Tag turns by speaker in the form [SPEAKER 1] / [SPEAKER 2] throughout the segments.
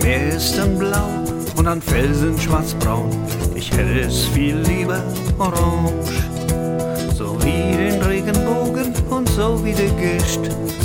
[SPEAKER 1] Meer ist dann blau und an Felsen schwarzbraun. Ich hätte es viel lieber orange. So wie den Regenbogen und so wie der Gischt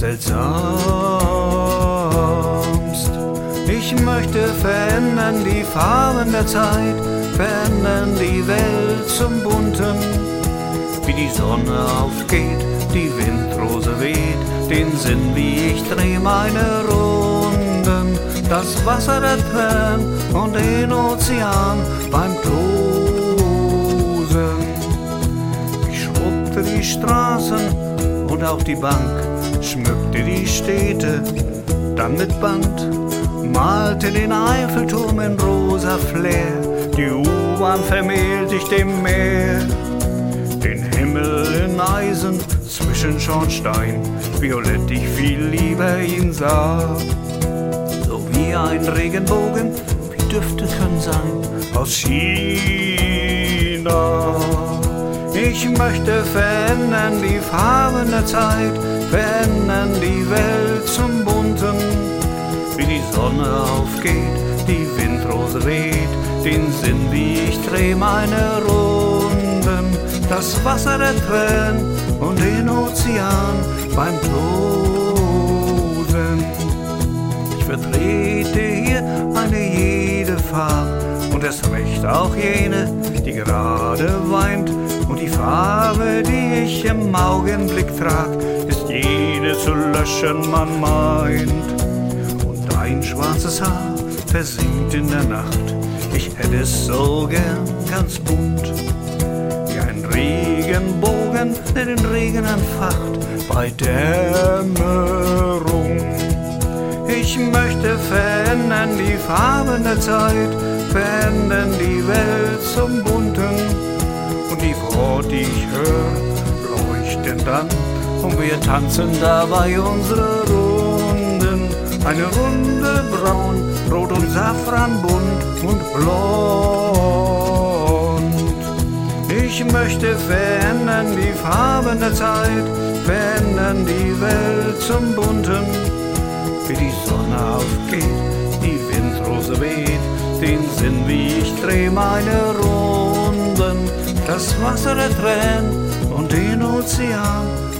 [SPEAKER 1] seltsamst. Ich möchte verändern die Farben der Zeit, verändern die Welt zum Bunten. Wie die Sonne aufgeht, die Windrose weht, den Sinn, wie ich dreh meine Runden. Das Wasser der Tränen und den Ozean beim Tosen. Ich schrubbte die Straßen und auch die Bank, schmückte die Städte dann mit Band, malte den Eiffelturm in rosa Flair, die U-Bahn vermählte ich dem Meer, den Himmel in Eisen zwischen Schornstein, violett ich viel lieber ihn sah. So wie ein Regenbogen, wie Düfte können sein, aus China. Ich möchte verändern die Farben der Zeit, verändern die Welt zum Bunten. Wie die Sonne aufgeht, die Windrose weht, den Sinn, wie ich dreh meine Runden. Das Wasser der Tränen und den Ozean beim Tosen. Ich vertrete hier eine jede Farbe und erst recht auch jene, die gerade weint. Und die Farbe, die ich im Augenblick trag, ist jede zu löschen, man meint. Und dein schwarzes Haar versinkt in der Nacht, ich hätte es so gern ganz bunt. Wie ein Regenbogen, der den Regen entfacht bei Dämmerung. Ich möchte verändern die Farben der Zeit, verändern die Welt zum Bunten. Und die Worte, die ich höre, leuchten dann und wir tanzen dabei unsere Runden. Eine Runde braun, rot und safranbunt und blond. Ich möchte verändern die Farben der Zeit, verändern die Welt zum Bunten. Wie die Sonne aufgeht, die Windrose weht, den Sinn, wie ich dreh meine Runden. Das Wasser der Tränen und den Ozean